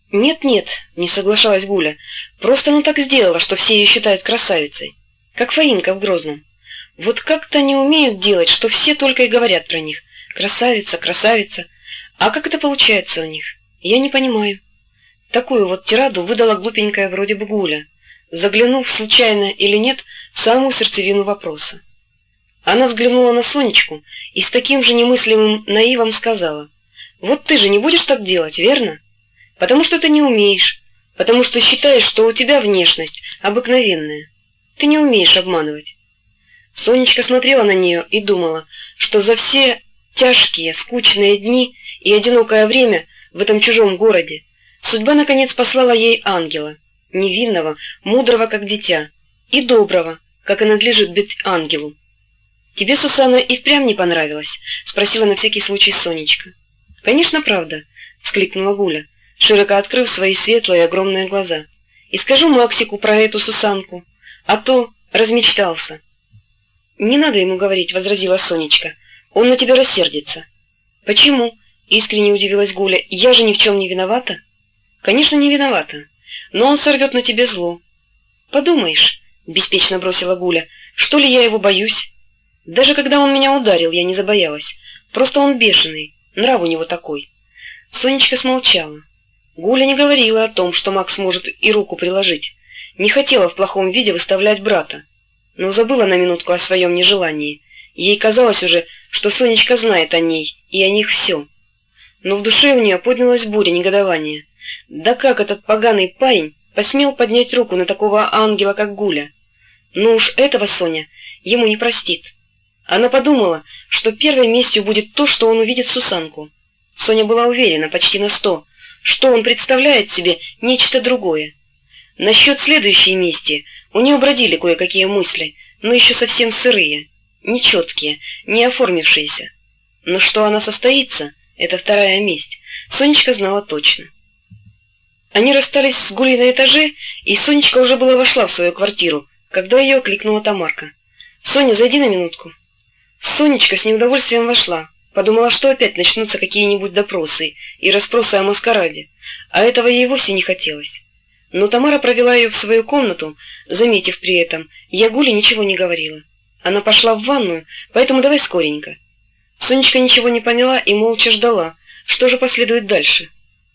«Нет-нет», — не соглашалась Гуля, — «просто она так сделала, что все ее считают красавицей. Как Фаинка в Грозном. Вот как-то не умеют делать, что все только и говорят про них. Красавица, красавица. А как это получается у них? Я не понимаю». Такую вот тираду выдала глупенькая вроде бы Гуля, заглянув случайно или нет в самую сердцевину вопроса. Она взглянула на Сонечку и с таким же немыслимым наивом сказала: «Вот ты же не будешь так делать, верно? Потому что ты не умеешь, потому что считаешь, что у тебя внешность обыкновенная. Ты не умеешь обманывать». Сонечка смотрела на нее и думала, что за все тяжкие, скучные дни и одинокое время в этом чужом городе судьба наконец послала ей ангела, невинного, мудрого, как дитя, и доброго, как и надлежит быть ангелу. «Тебе, Сусанна, и впрямь не понравилось?» — спросила на всякий случай Сонечка. «Конечно, правда», — вскликнула Гуля, широко открыв свои светлые огромные глаза. «И скажу Максику про эту Сусанку, а то размечтался». «Не надо ему говорить», — возразила Сонечка. «Он на тебя рассердится». «Почему?» — искренне удивилась Гуля. «Я же ни в чем не виновата». «Конечно, не виновата, но он сорвет на тебе зло». «Подумаешь», — беспечно бросила Гуля, — «что ли я его боюсь? Даже когда он меня ударил, я не забоялась. Просто он бешеный, нрав у него такой». Сонечка смолчала. Гуля не говорила о том, что Макс может и руку приложить, не хотела в плохом виде выставлять брата, но забыла на минутку о своем нежелании. Ей казалось уже, что Сонечка знает о ней и о них все. Но в душе у нее поднялась буря негодования. Да как этот поганый парень посмел поднять руку на такого ангела, как Гуля? Ну уж этого Соня ему не простит. Она подумала, что первой местью будет то, что он увидит Сусанку. Соня была уверена почти на 100, что он представляет себе нечто другое. Насчет следующей мести у нее бродили кое-какие мысли, но еще совсем сырые, нечеткие, не оформившиеся. Но что она состоится, это вторая месть, Сонечка знала точно. Они расстались с Гулей на этаже, и Сонечка уже была вошла в свою квартиру, когда ее окликнула Тамарка. «Соня, зайди на минутку». Сонечка с неудовольствием вошла, подумала, что опять начнутся какие-нибудь допросы и расспросы о маскараде, а этого ей вовсе не хотелось. Но Тамара провела ее в свою комнату, заметив при этом: «Я Гуле ничего не говорила. Она пошла в ванную, поэтому давай скоренько». Сонечка ничего не поняла и молча ждала, что же последует дальше.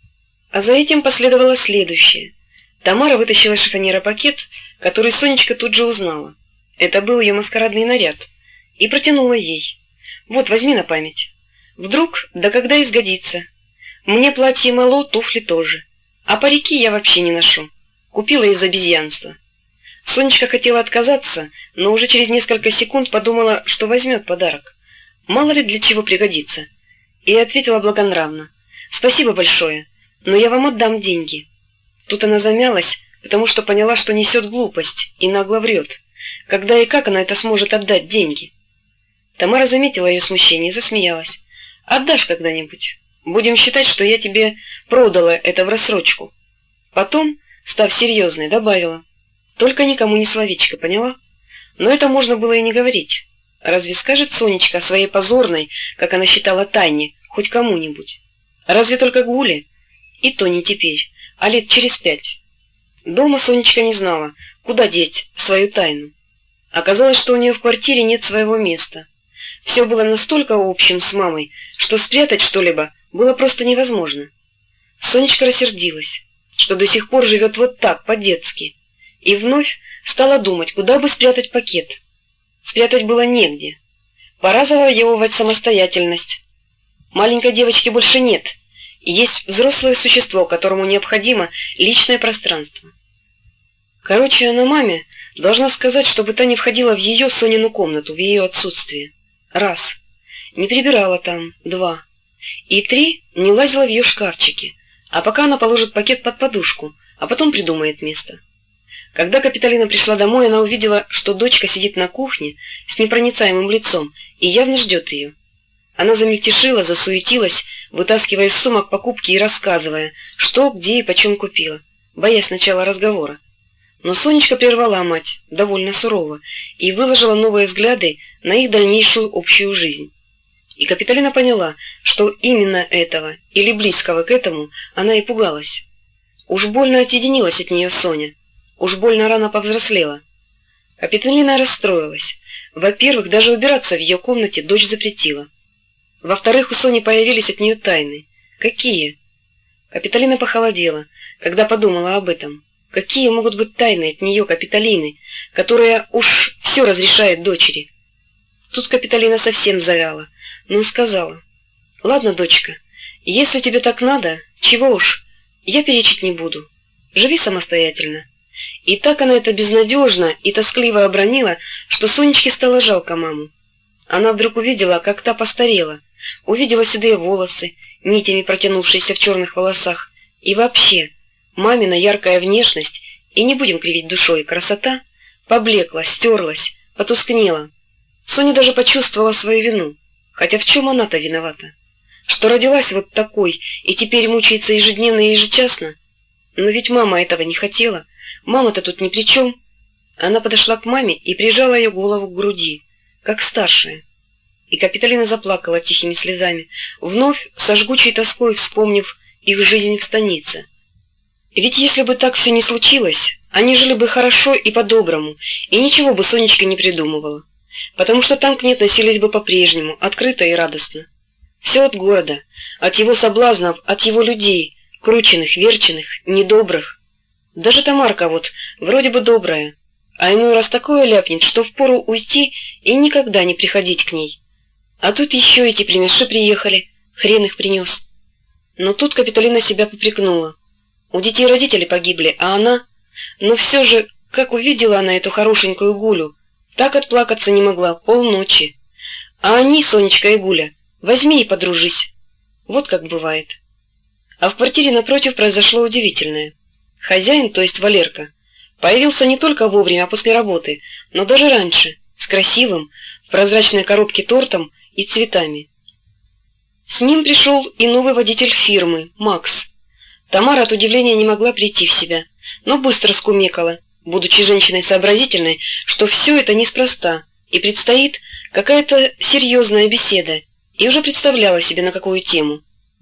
А за этим последовало следующее. Тамара вытащила из шифоньера пакет, который Сонечка тут же узнала. Это был ее маскарадный наряд, и протянула ей. «Вот, возьми на память. Вдруг, да когда изгодится. Мне платье мало, туфли тоже. А парики я вообще не ношу. Купила из обезьянства». Сонечка хотела отказаться, но уже через несколько секунд подумала, что возьмет подарок. Мало ли для чего пригодится. И ответила благонравно: «Спасибо большое, но я вам отдам деньги». Тут она замялась, потому что поняла, что несет глупость и нагло врет. Когда и как она это сможет отдать деньги? Тамара заметила ее смущение и засмеялась. «Отдашь когда-нибудь. Будем считать, что я тебе продала это в рассрочку». Потом, став серьезной, добавила: «Только никому ни словечко, поняла?» Но это можно было и не говорить. Разве скажет Сонечка о своей позорной, как она считала, тайне хоть кому-нибудь? Разве только Гуле? И то не теперь, а лет через 5. Дома Сонечка не знала, куда деть свою тайну. Оказалось, что у нее в квартире нет своего места. Все было настолько общим с мамой, что спрятать что-либо было просто невозможно. Сонечка рассердилась, что до сих пор живет вот так, по-детски, и вновь стала думать, куда бы спрятать пакет. Спрятать было негде. Пора завоевывать самостоятельность. Маленькой девочки больше нет, и есть взрослое существо, которому необходимо личное пространство. Короче, она маме должна сказать, чтобы та не входила в ее, Сонину, комнату в ее отсутствие. 1. Не прибирала там. 2. И 3. Не лазила в ее шкафчики, а пока она положит пакет под подушку, а потом придумает место. Когда Капитолина пришла домой, она увидела, что дочка сидит на кухне с непроницаемым лицом и явно ждет ее. Она замельтешила, засуетилась, вытаскивая из сумок покупки и рассказывая, что, где и почем купила, боясь начала разговора. Но Сонечка прервала мать довольно сурово и выложила новые взгляды на их дальнейшую общую жизнь. И Капитолина поняла, что именно этого, или близкого к этому, она и пугалась. Уж больно отъединилась от нее Соня. Уж больно рано повзрослела. Капиталина расстроилась. Во-первых, даже убираться в ее комнате дочь запретила. Во-вторых, у Сони появились от нее тайны. Какие? Капиталина похолодела, когда подумала об этом. Какие могут быть тайны от нее, Капиталины, которая уж все разрешает дочери? Тут Капиталина совсем завяла, но сказала: «Ладно, дочка, если тебе так надо, чего уж, я перечить не буду. Живи самостоятельно». И так она это безнадежно и тоскливо обронила, что Сонечке стало жалко маму. Она вдруг увидела, как та постарела, увидела седые волосы, нитями протянувшиеся в черных волосах, и вообще мамина яркая внешность, и не будем кривить душой, красота, поблекла, стерлась, потускнела. Соня даже почувствовала свою вину, хотя в чем она-то виновата? Что родилась вот такой и теперь мучается ежедневно и ежечасно? Но ведь мама этого не хотела. Мама-то тут ни при чем. Она подошла к маме и прижала ее голову к груди, как старшая. И Капиталина заплакала тихими слезами, вновь со жгучей тоской вспомнив их жизнь в станице. Ведь если бы так все не случилось, они жили бы хорошо и по-доброму, и ничего бы Сонечка не придумывала, потому что там к ней относились бы по-прежнему, открыто и радостно. Все от города, от его соблазнов, от его людей, крученных, верченых, недобрых. Даже Тамарка вот вроде бы добрая, а иной раз такое ляпнет, что впору уйти и никогда не приходить к ней. А тут еще эти племеши приехали, хрен их принес. Но тут Капиталина себя попрекнула. У детей родители погибли, а она... Но все же, как увидела она эту хорошенькую Гулю, так отплакаться не могла полночи. А они, Сонечка и Гуля, возьми и подружись. Вот как бывает. А в квартире напротив произошло удивительное. Хозяин, то есть Валерка, появился не только вовремя после работы, но даже раньше, с красивым, в прозрачной коробке тортом и цветами. С ним пришел и новый водитель фирмы, Макс. Тамара от удивления не могла прийти в себя, но быстро скумекала, будучи женщиной сообразительной, что все это неспроста, и предстоит какая-то серьезная беседа, и уже представляла себе, на какую тему.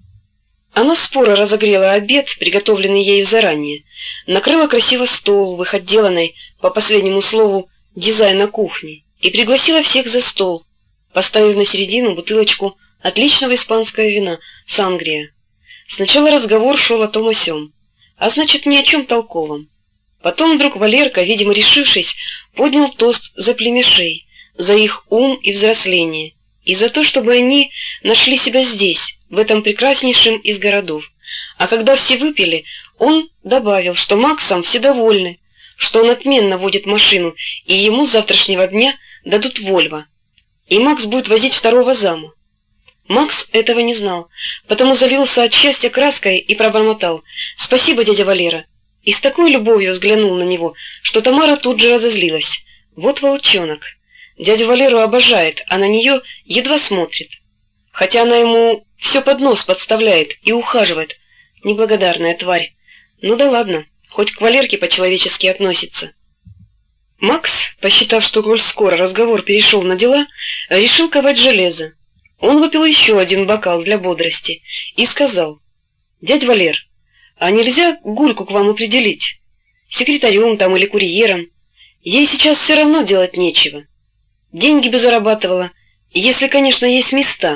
Она споро разогрела обед, приготовленный ею заранее, накрыла красиво стол в их отделанной, по последнему слову, дизайна кухни, и пригласила всех за стол, поставив на середину бутылочку отличного испанского вина «Сангрия». Сначала разговор шел о том о сём, а значит, ни о чем толковом. Потом вдруг Валерка, видимо решившись, поднял тост за племешей, за их ум и взросление, и за то, чтобы они нашли себя здесь, в этом прекраснейшем из городов. А когда все выпили, он добавил, что Максом все довольны, что он отменно водит машину, и ему с завтрашнего дня дадут Вольво. И Макс будет возить второго зама. Макс этого не знал, потому залился от счастья краской и пробормотал: «Спасибо, дядя Валера!» И с такой любовью взглянул на него, что Тамара тут же разозлилась. Вот волчонок. Дядю Валеру обожает, а на нее едва смотрит. Хотя она ему все под нос подставляет и ухаживает. Неблагодарная тварь. Ну да ладно, хоть к Валерке по-человечески относится. Макс, посчитав, что коль скоро разговор перешел на дела, решил ковать железо. Он выпил еще один бокал для бодрости и сказал: «Дядь Валер, а нельзя Гульку к вам определить? Секретарем там или курьером? Ей сейчас все равно делать нечего. Деньги бы зарабатывала, если, конечно, есть места».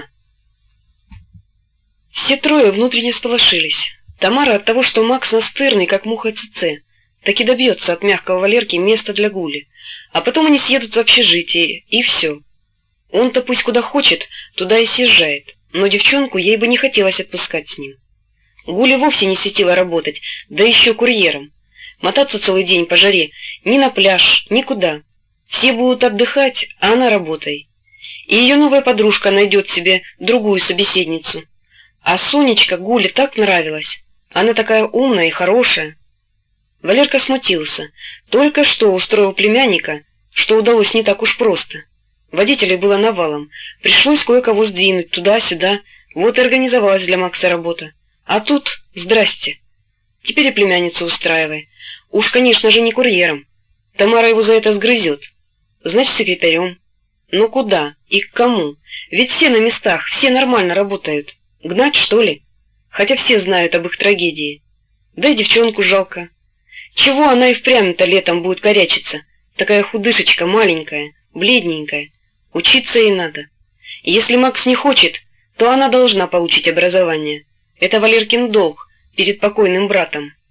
Все трое внутренне сполошились. Тамара от того, что Макс настырный, как муха ЦЦ, так и добьется от мягкого Валерки места для Гули, а потом они съедут в общежитие, и все. Он-то пусть куда хочет, туда и съезжает, но девчонку ей бы не хотелось отпускать с ним. Гуля вовсе не светила работать, да еще курьером. Мотаться целый день по жаре, ни на пляж, никуда. Все будут отдыхать, а она работай. И ее новая подружка найдет себе другую собеседницу. А Сонечка Гуле так нравилась. Она такая умная и хорошая. Валерка смутился. Только что устроил племянника, что удалось не так уж просто. Водителей было навалом. Пришлось кое-кого сдвинуть туда-сюда. Вот и организовалась для Макса работа. А тут здрасте. Теперь и племянницу устраивай. Уж, конечно же, не курьером. Тамара его за это сгрызет. Значит, секретарем. Но куда и к кому? Ведь все на местах, все нормально работают. Гнать, что ли? Хотя все знают об их трагедии. Да и девчонку жалко. Чего она и впрямь-то летом будет корячиться? Такая худышечка маленькая, бледненькая. Учиться ей надо. И если Макс не хочет, то она должна получить образование. Это Валеркин долг перед покойным братом.